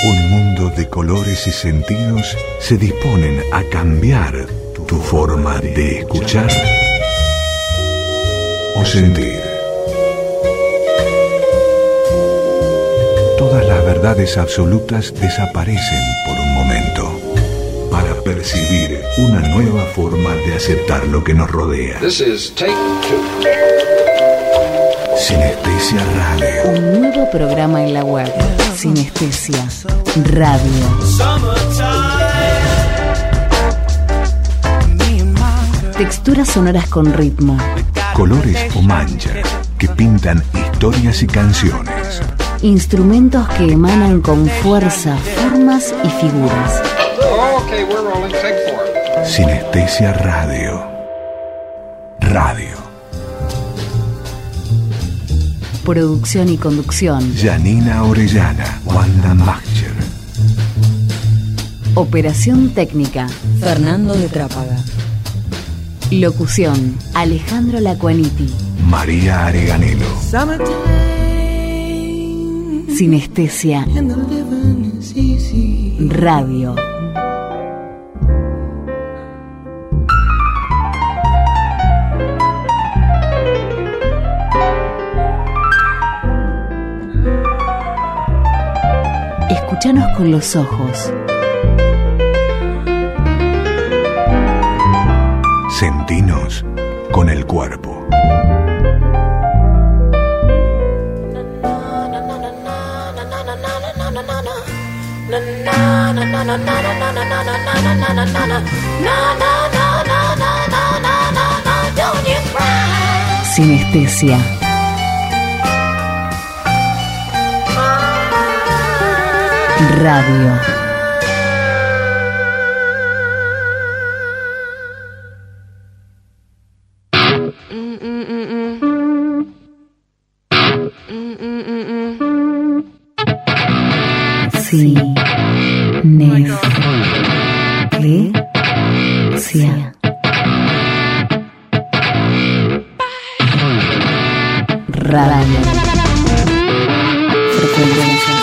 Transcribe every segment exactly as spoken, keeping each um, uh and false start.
Un mundo de colores y sentidos se disponen a cambiar tu forma de escuchar o sentir. Todas las verdades absolutas desaparecen por un momento para percibir una nueva forma de aceptar lo que nos rodea. This is take two. Sinestesia Radio. Un nuevo programa en la web. Sinestesia Radio. Texturas sonoras con ritmo. Colores o manchas que pintan historias y canciones. Instrumentos que emanan con fuerza formas y figuras. Okay, we're rolling. Take four. Sinestesia Radio. Radio. Producción y conducción. Janina Orellana, Wanda Macher. Operación técnica. Fernando de Trápaga. Locución. Alejandro Lacuaniti. María Areganelo. Sinestesia Radio. Escúchanos con los ojos. Sentinos con el cuerpo. Sinestesia Radio. Sinestesia Radio. Frecuencia.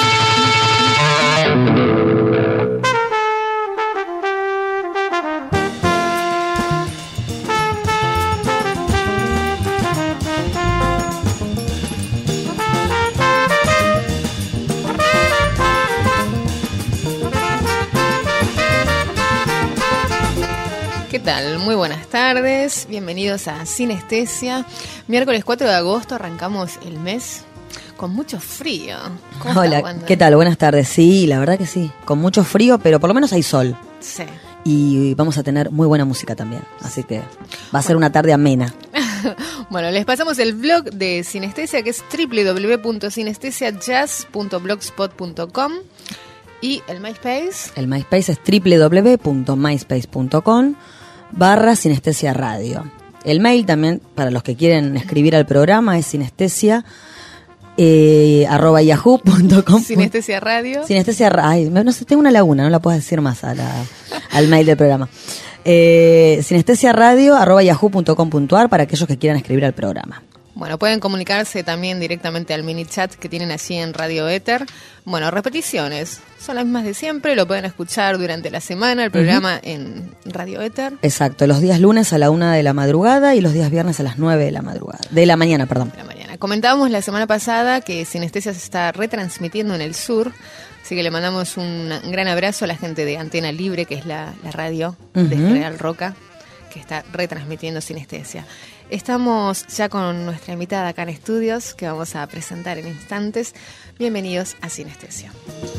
¿Qué tal? Muy buenas tardes, bienvenidos a Sinestesia. Miércoles cuatro de agosto arrancamos el mes con mucho frío. ¿Cómo Hola, está, Wanda? ¿qué tal? Buenas tardes. Sí, la verdad que sí, con mucho frío, pero por lo menos hay sol. Sí. Y vamos a tener muy buena música también, así que va a ser una tarde amena. Bueno, les pasamos el blog de Sinestesia, que es doble u doble u doble u punto sinestesia jazz punto blogspot punto com, y el MySpace. El MySpace es doble u doble u doble u punto myspace punto com barra Sinestesia Radio. El mail también, para los que quieren escribir al programa, es sinestesia eh, arroba yahoo punto com. Sinestesia Radio. Sinestesia Radio. No sé, tengo una laguna, no la puedo decir más a la, al mail del programa. Eh, sinestesia radio arroba yahoo punto com punto a r para aquellos que quieran escribir al programa. Bueno, pueden comunicarse también directamente al mini chat que tienen allí en Radio Éter. Bueno, repeticiones, son las mismas de siempre, lo pueden escuchar durante la semana, el programa uh-huh. en Radio Éter. Exacto, los días lunes a la una de la madrugada y los días viernes a las nueve de la madrugada, de la mañana, perdón. De la mañana. Comentábamos la semana pasada que Sinestesia se está retransmitiendo en el sur, así que le mandamos un gran abrazo a la gente de Antena Libre, que es la, la radio uh-huh. de General Roca, que está retransmitiendo Sinestesia. Estamos ya con nuestra invitada acá en estudios, que vamos a presentar en instantes. Bienvenidos a Sinestesia.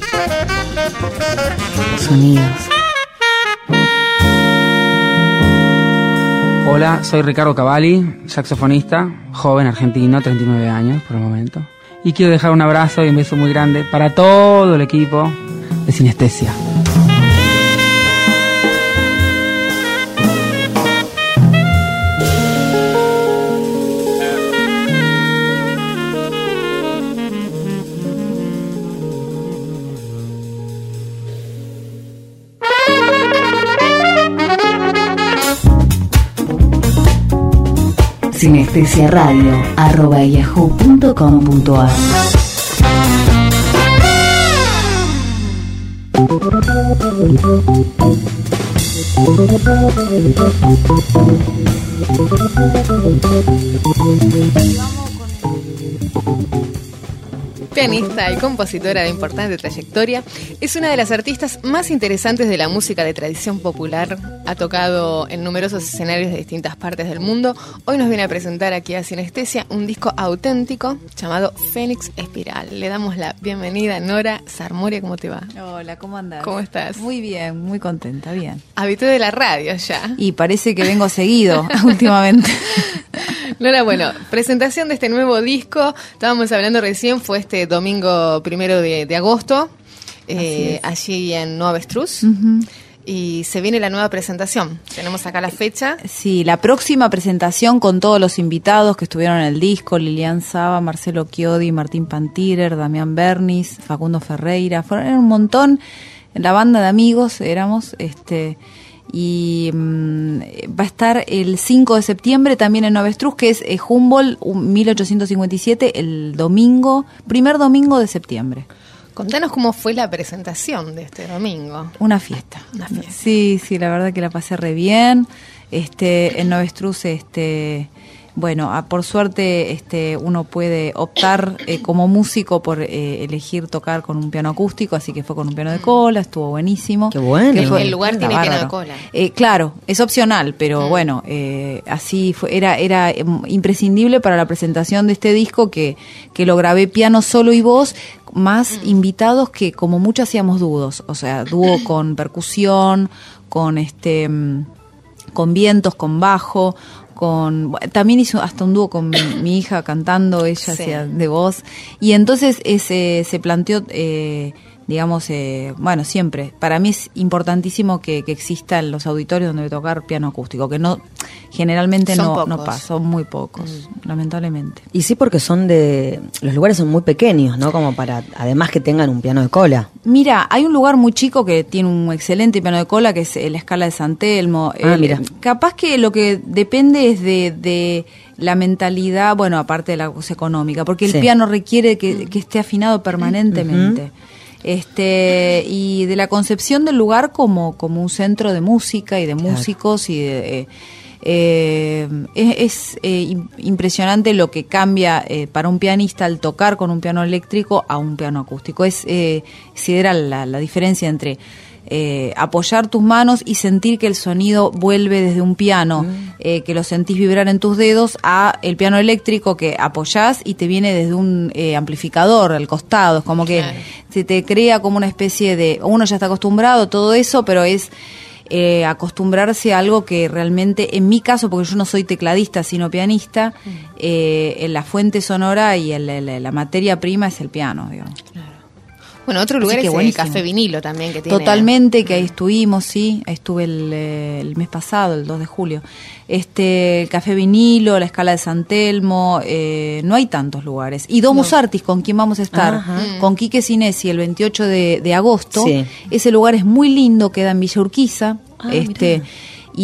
Sonidos. Hola, soy Ricardo Cavalli, saxofonista, joven argentino, treinta y nueve años por el momento. Y quiero dejar un abrazo y un beso muy grande para todo el equipo de Sinestesia. Sinestesia Radio arroba yahoo punto com punto a r. Pianista y compositora de importante trayectoria, es una de las artistas más interesantes de la música de tradición popular. Ha tocado en numerosos escenarios de distintas partes del mundo. Hoy nos viene a presentar aquí a Sinestesia un disco auténtico llamado Fénix Espiral. Le damos la bienvenida a Nora Sarmoria. ¿Cómo te va? Hola, ¿cómo andás? ¿Cómo estás? Muy bien, muy contenta, bien. Habitué de la radio ya. Y parece que vengo seguido últimamente. Nora, bueno, presentación de este nuevo disco. Estábamos hablando recién, fue este domingo primero de, de agosto, eh, allí en Nueva Avestruz. Uh-huh. Y se viene la nueva presentación. Tenemos acá la fecha. Sí, la próxima presentación con todos los invitados que estuvieron en el disco: Lilian Saba, Marcelo Chiodi, Martín Pantirer, Damián Bernis, Facundo Ferreira. Fueron un montón. La banda de amigos éramos, este... y mmm, va a estar el cinco de septiembre también en Nueva Avestruz, que es eh, Humboldt mil ochocientos cincuenta y siete, el domingo, primer domingo de septiembre. Contanos cómo fue la presentación de este domingo. Una fiesta. Una fiesta. Sí, sí, la verdad que la pasé re bien. Este, en Nueva Avestruz, este, bueno, a, por suerte este, uno puede optar eh, como músico por eh, elegir tocar con un piano acústico, así que fue con un piano de cola, estuvo buenísimo. Qué bueno. Que fue, el lugar tiene bárbaro. piano de cola. Eh, claro, es opcional, pero mm. bueno, eh, así fue, era, era imprescindible para la presentación de este disco que, que lo grabé piano solo y voz, más mm. invitados que como mucho hacíamos dúos, o sea, dúo con percusión, con este, con vientos, con bajo. Con, también hizo hasta un dúo con mi, mi hija cantando, ella sí. hacía de voz, y entonces ese se planteó, eh, digamos, eh, bueno, siempre, para mí es importantísimo que, que existan los auditorios donde tocar piano acústico, que no, generalmente son no, pocos. no pasa, son muy pocos, mm. lamentablemente. Y sí, porque son de, los lugares son muy pequeños, ¿no? Como para, además que tengan un piano de cola. Mira, hay un lugar muy chico que tiene un excelente piano de cola, que es la Escala de San Telmo. Ah, el, mira. Capaz que lo que depende es de, de la mentalidad, bueno, aparte de la cosa económica, porque el sí. piano requiere que, que esté afinado permanentemente. Uh-huh. Este, y de la concepción del lugar como, como un centro de música y de claro. músicos y de... Eh, Eh, es es eh, impresionante lo que cambia eh, para un pianista al tocar con un piano eléctrico a un piano acústico. Es eh, sideral la, la diferencia entre eh, apoyar tus manos y sentir que el sonido vuelve desde un piano, mm. eh, que lo sentís vibrar en tus dedos, a el piano eléctrico que apoyás y te viene desde un eh, amplificador al costado. Es como que claro. se te crea como una especie de... Uno ya está acostumbrado a todo eso, pero es... Eh, acostumbrarse a algo que realmente, en mi caso, porque yo no soy tecladista sino pianista, eh, en la fuente sonora y el, el, la materia prima es el piano, digamos. Claro. Bueno, otro lugar es el Café Vinilo también que tiene. Totalmente, que ahí estuvimos, sí, ahí estuve el, el mes pasado, el dos de julio. Este, el Café Vinilo, la Escala de San Telmo, eh, no hay tantos lugares. Y Domus no. Artis, con quien vamos a estar, Ajá. con Quique Sinesi el veintiocho de agosto. Sí. Ese lugar es muy lindo, queda en Villa Urquiza. Ah, este mirá.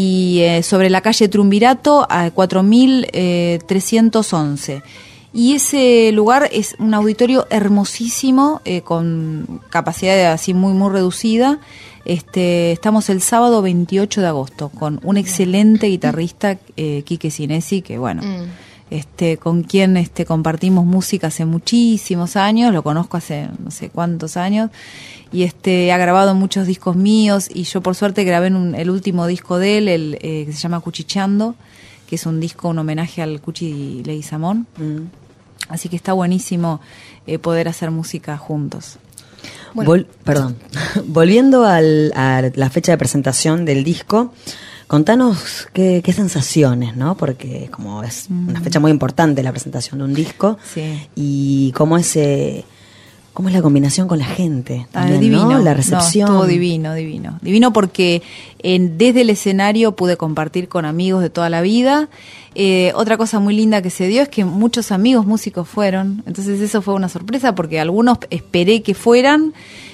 Y eh, sobre la calle Trumbirato a cuatro mil trescientos once. Y ese lugar es un auditorio hermosísimo, eh, con capacidad así muy muy reducida. Este, estamos el sábado veintiocho de agosto con un excelente guitarrista, eh, Quique Sinesi, que bueno, mm. este, con quien este, compartimos música hace muchísimos años, lo conozco hace no sé cuántos años, y este ha grabado muchos discos míos, y yo por suerte grabé en un, el último disco de él, el, eh, que se llama Cuchicheando, que es un disco, un homenaje al Cuchi Leguizamón. Mm. Así que está buenísimo eh, poder hacer música juntos. Bueno. Vol- perdón. Volviendo al, a la fecha de presentación del disco, contanos qué, qué sensaciones, ¿no? Porque como es mm. una fecha muy importante la presentación de un disco, sí. y cómo es, eh, cómo es la combinación con la gente, también, ah, divino, ¿no? La recepción. No, todo divino, divino. Divino porque en, desde el escenario pude compartir con amigos de toda la vida. Eh, otra cosa muy linda que se dio es que muchos amigos músicos fueron, entonces eso fue una sorpresa porque algunos esperé que fueran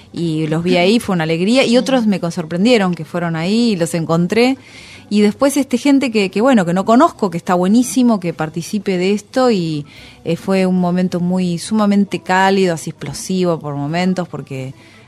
y los vi ahí, fue una alegría, y otros me sorprendieron que fueron ahí y los encontré. Y después este gente que, que bueno, que no conozco, que está buenísimo que participe de esto, y eh, fue un momento muy sumamente cálido, así explosivo por momentos, porque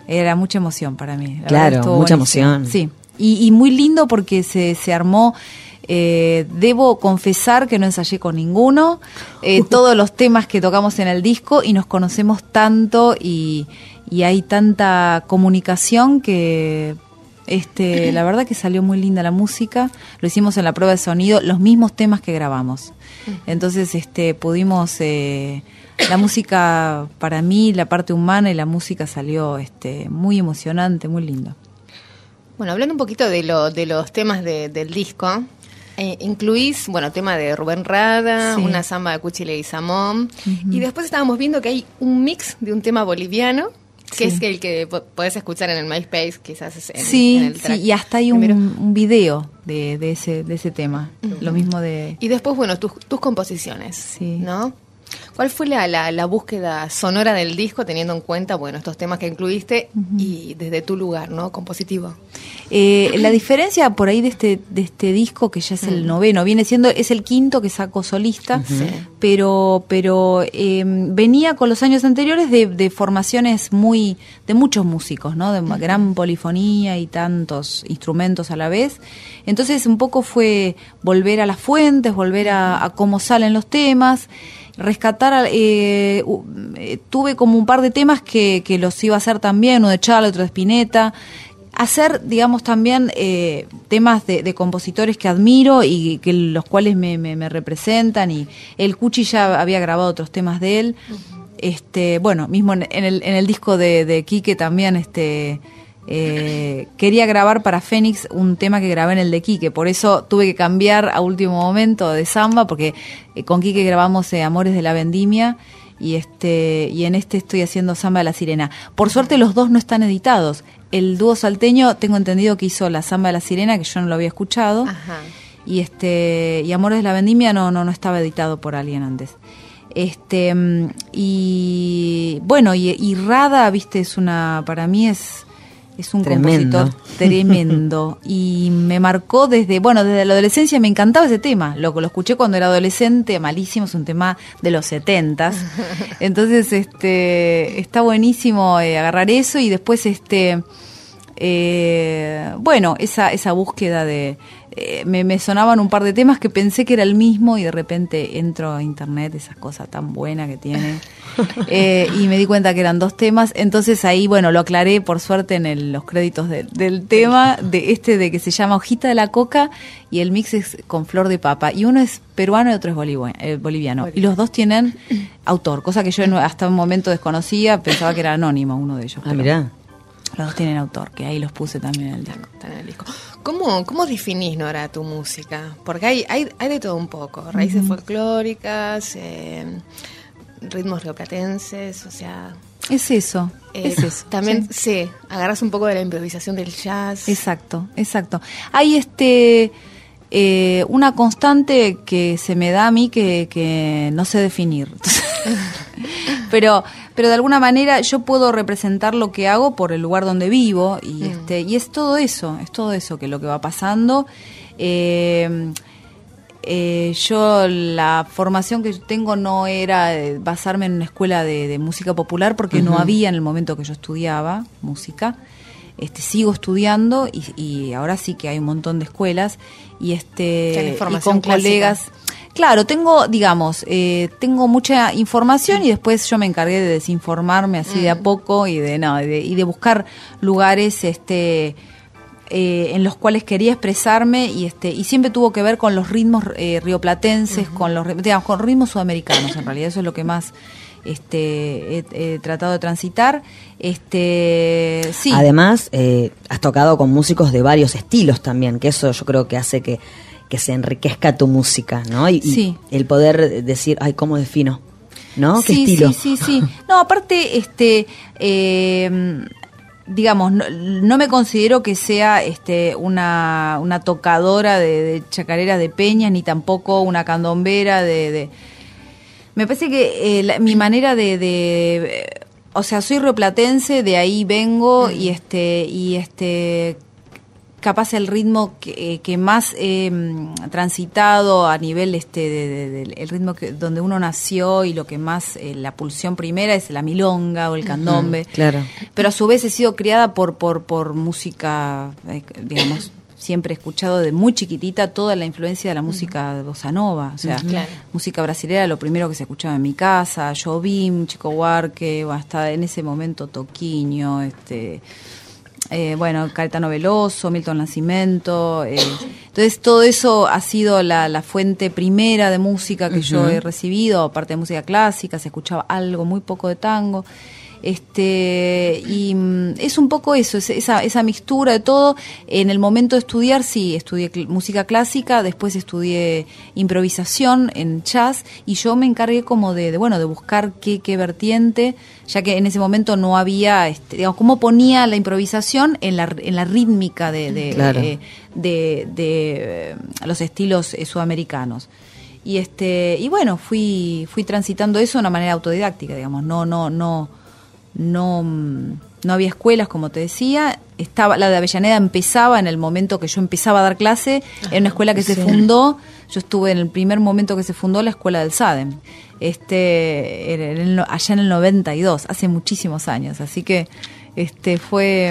Era mucha emoción para mí. La Claro, verdad, estuvo mucha buenísimo. emoción. Sí, y, y muy lindo porque se, se armó. Eh, debo confesar que no ensayé con ninguno, eh, todos los temas que tocamos en el disco, y nos conocemos tanto y, y hay tanta comunicación que este, la verdad que salió muy linda la música. Lo hicimos en la prueba de sonido, los mismos temas que grabamos. Entonces este, pudimos, eh, la música para mí, la parte humana y la música salió este, muy emocionante, muy lindo. Bueno, hablando un poquito de, lo, de los temas de, del disco, eh, incluís, bueno, tema de Rubén Rada, Sí. una samba de Cuchi Leguizamón, Ujú. y después estábamos viendo que hay un mix de un tema boliviano, que Sí. es el que po- podés escuchar en el MySpace, quizás es en, Sí, en el sí, track. y hasta hay un, primero. un video de, de ese de ese tema. Lo mismo de... Y después, bueno, tus, tus composiciones, Sí. ¿no? ¿Cuál fue la, la, la búsqueda sonora del disco, teniendo en cuenta, bueno, estos temas que incluiste y desde tu lugar, ¿no? Compositivo. Eh, la diferencia por ahí de este de este disco, que ya es el noveno, viene siendo, es el quinto que saco solista, pero pero eh, venía con los años anteriores de, de formaciones muy, de muchos músicos, ¿no? De una gran polifonía y tantos instrumentos a la vez. Entonces un poco fue volver a las fuentes, volver a, a cómo salen los temas, rescatar, eh, uh, eh, tuve como un par de temas que, que los iba a hacer también, uno de Charlie, otro de Spinetta, hacer, digamos, también eh, temas de, de compositores que admiro y que los cuales me, me, me representan, y el Cuchi ya había grabado otros temas de él. Este, bueno, mismo en, en el, en el disco de, de Quique también, este, eh, quería grabar para Fénix un tema que grabé en el de Quique, por eso tuve que cambiar a último momento de samba, porque eh, con Quique grabamos eh, Amores de la Vendimia, y este y en este estoy haciendo Samba de la Sirena. Por suerte los dos no están editados. El dúo salteño tengo entendido que hizo la Samba de la Sirena, que yo no lo había escuchado. Ajá. Y este y Amores de la Vendimia no no no estaba editado por alguien antes. Este mm, y bueno, y, y Rada, viste, es una, para mí es es un Tremendo. compositor tremendo, y me marcó desde, bueno, desde la adolescencia. Me encantaba ese tema, lo, lo escuché cuando era adolescente, malísimo, es un tema de los setentas, entonces este está buenísimo eh, agarrar eso, y después este eh, bueno, esa esa búsqueda de eh, me, me sonaban un par de temas que pensé que era el mismo, y de repente entro a internet, esas cosas tan buenas que tiene, eh, y me di cuenta que eran dos temas. Entonces ahí, bueno, lo aclaré por suerte en el- los créditos de- del tema, de este de que se llama Hojita de la Coca, y el mix es con Flor de Papa, y uno es peruano y otro es bolivia- eh, boliviano, y los dos tienen autor, cosa que yo no- hasta un momento desconocía, pensaba que era anónimo uno de ellos. Ah, pero mirá. los dos tienen autor, que ahí los puse también en el disco. Están en el disco. ¿Cómo, cómo definís, Nora, tu música? Porque hay, hay, hay de todo un poco. Raíces folclóricas, eh, ritmos rioplatenses, o sea... Es eso, eh, es eso. También, sí. sí, agarras un poco de la improvisación del jazz. Exacto, exacto. Hay este eh, una constante que se me da a mí que, que no sé definir. pero pero de alguna manera yo puedo representar lo que hago por el lugar donde vivo, y Mm. este y es todo eso, es todo eso que lo que va pasando. Eh, eh, yo la formación que yo tengo no era eh, basarme en una escuela de, de música popular, porque no había en el momento que yo estudiaba música. Este, sigo estudiando, y, y ahora sí que hay un montón de escuelas, y este Tenés y formación con colegas. Claro, tengo, digamos, eh, tengo mucha información, y después yo me encargué de desinformarme así de a poco, y de no, y de, y de buscar lugares este eh, en los cuales quería expresarme, y este y siempre tuvo que ver con los ritmos eh, rioplatenses, con los ri- digamos, con ritmos sudamericanos. En realidad eso es lo que más este he, he tratado de transitar. Este sí. Además, eh, has tocado con músicos de varios estilos también, que eso yo creo que hace que, que se enriquezca tu música, ¿no? Y, y Sí. el poder decir, ay, ¿cómo defino? ¿No? ¿Qué Sí, estilo? sí, sí, sí. No, aparte, este, eh, digamos, no, no me considero que sea este una, una tocadora de, de chacareras de peñas, ni tampoco una candombera de... de- me parece que eh, la- mi manera de... de eh, o sea, soy rioplatense, de ahí vengo, y este y este capaz el ritmo que, que más he eh, transitado a nivel este de, de, de, el ritmo que, donde uno nació, y lo que más, eh, la pulsión primera es la milonga o el candombe. Uh-huh, claro. Pero a su vez he sido criada por, por, por música, eh, digamos, siempre he escuchado de muy chiquitita toda la influencia de la música de bossa nova, o sea, claro. música brasilera, lo primero que se escuchaba en mi casa, Jobim, Chico Buarque, hasta en ese momento Toquinho, este, eh, bueno, Caetano Veloso, Milton Nascimento, eh, entonces todo eso ha sido la, la fuente primera de música que uh-huh. yo he recibido, aparte de música clásica, se escuchaba algo, muy poco de tango. Este, y mm, es un poco eso, es esa, esa mixtura de todo. En el momento de estudiar, sí, estudié cl- música clásica, después estudié improvisación en jazz, y yo me encargué como de, de bueno, de buscar qué, qué vertiente, ya que en ese momento no había, este, digamos, cómo ponía la improvisación en la, en la rítmica de, de, claro. de, de, de, de eh, los estilos eh, sudamericanos. Y este, y bueno, fui, fui transitando eso de una manera autodidáctica, digamos, no, no, no. No, no había escuelas, como te decía. Estaba, la de Avellaneda empezaba en el momento que yo empezaba a dar clase. Era una escuela que sí. se fundó. Yo estuve en el primer momento que se fundó la escuela del SADEM. Este, en el, allá en el noventa y dos, hace muchísimos años. Así que este fue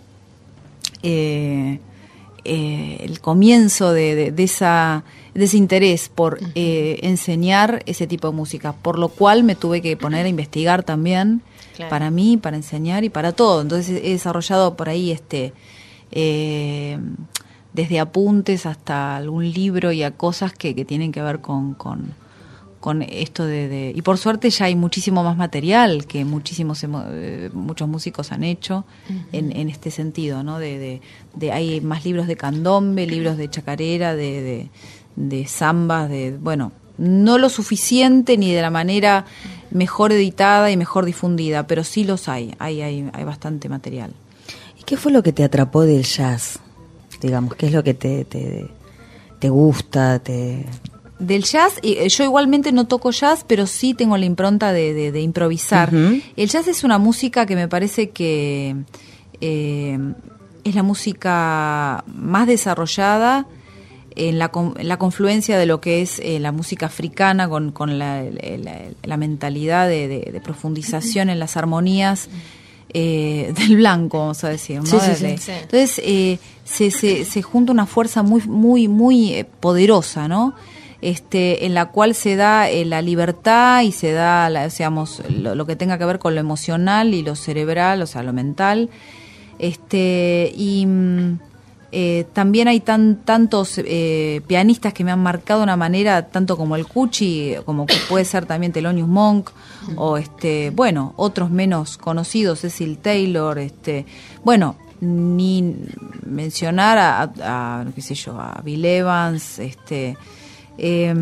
eh, eh, el comienzo de, de, de esa de ese interés por eh, enseñar ese tipo de música. Por lo cual me tuve que poner a investigar también. Claro. Para mí, para enseñar y para todo. Entonces he desarrollado por ahí este eh, desde apuntes hasta algún libro y a cosas que, que tienen que ver con, con, con esto de, de... Y por suerte ya hay muchísimo más material que muchísimos eh, muchos músicos han hecho uh-huh. en, en este sentido, ¿no? De, de, de hay más libros de candombe, libros de chacarera, de, de, de zambas, de... bueno... No lo suficiente ni de la manera mejor editada y mejor difundida, pero sí los hay, hay, hay, hay bastante material. ¿Y qué fue lo que te atrapó del jazz? Digamos, ¿qué es lo que te, te, te gusta? Te... Del jazz, yo igualmente no toco jazz, pero sí tengo la impronta de, de, de improvisar. Uh-huh. El jazz es una música que me parece que eh, es la música más desarrollada en la, en la confluencia de lo que es eh, la música africana con, con la, la, la mentalidad de, de, de profundización en las armonías eh, del blanco, vamos a decir, ¿no? Sí, sí, sí, sí. Entonces eh, se, se, se junta una fuerza muy muy muy eh, poderosa, ¿no? Este, en la cual se da eh, la libertad y se da, la, digamos, lo, lo que tenga que ver con lo emocional y lo cerebral, o sea, lo mental. Este, y Eh, también hay tan tantos eh, pianistas que me han marcado de una manera, tanto como el Cuchi, como que puede ser también Thelonious Monk, mm. o este, bueno, otros menos conocidos, Cecil Taylor, este, bueno, ni mencionar a, a, a qué sé yo, a Bill Evans, este, eh,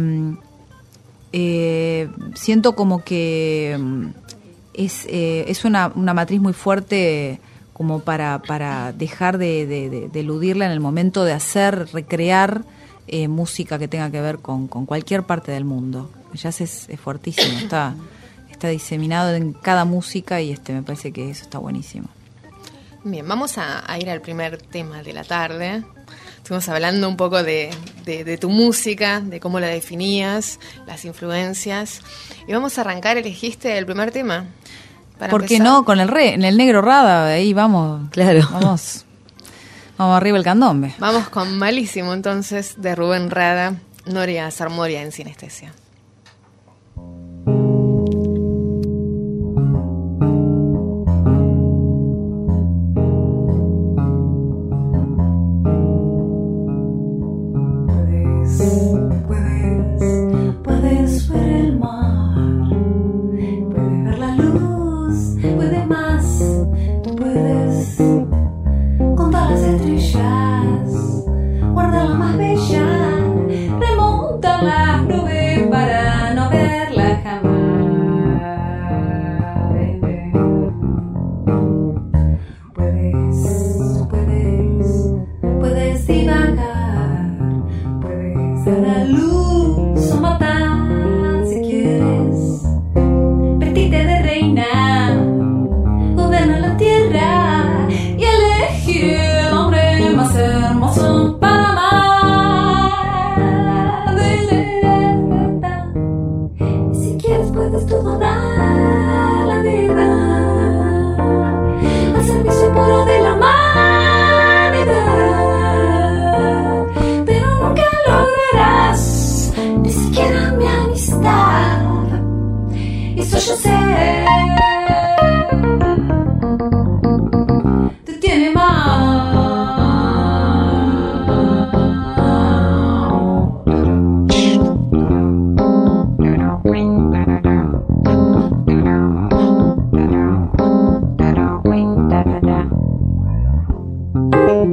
eh, siento como que es eh, es una, una matriz muy fuerte como para, para dejar de, de, de, de eludirla en el momento de hacer, recrear eh, música que tenga que ver con, con cualquier parte del mundo. El jazz es, es fuertísimo, está, está diseminado en cada música y este me parece que eso está buenísimo. Bien, vamos a, a ir al primer tema de la tarde. Estuvimos hablando un poco de, de, de tu música, de cómo la definías, las influencias. Y vamos a arrancar, elegiste el primer tema. ¿Por qué no? Con el re, en el negro Rada, ahí vamos, claro. Vamos, vamos arriba el candombe. Vamos con Malísimo, entonces, de Rubén Rada, Noria Sarmoria en Sinestesia. Guarda la más bella, remonta las nubes para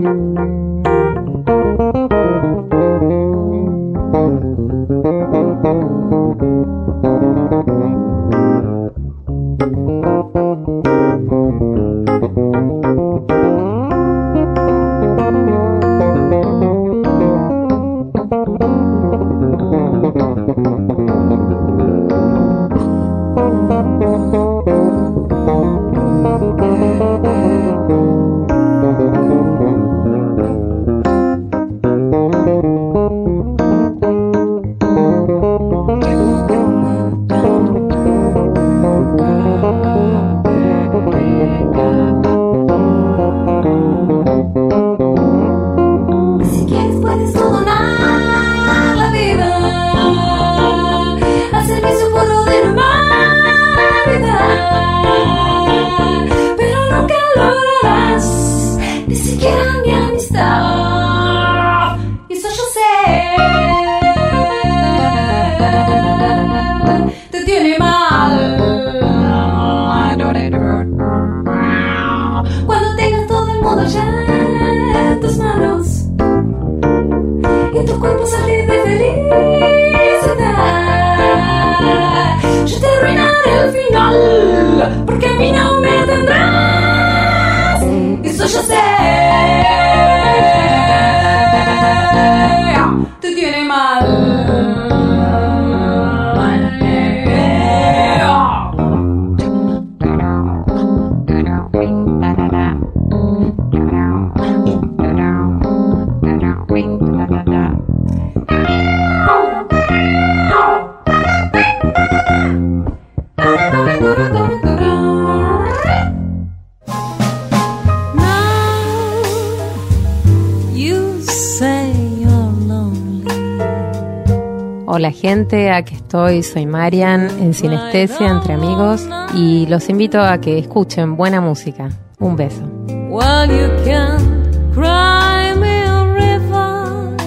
Hola gente, aquí estoy, soy Marian en Sinestesia Entre Amigos y los invito a que escuchen buena música. Un beso. Well, you can cry me a river,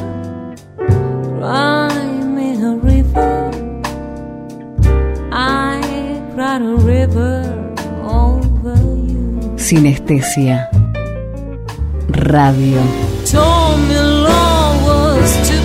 cry me a river, I cried a river over you. Sinestesia Radio. Told me love was too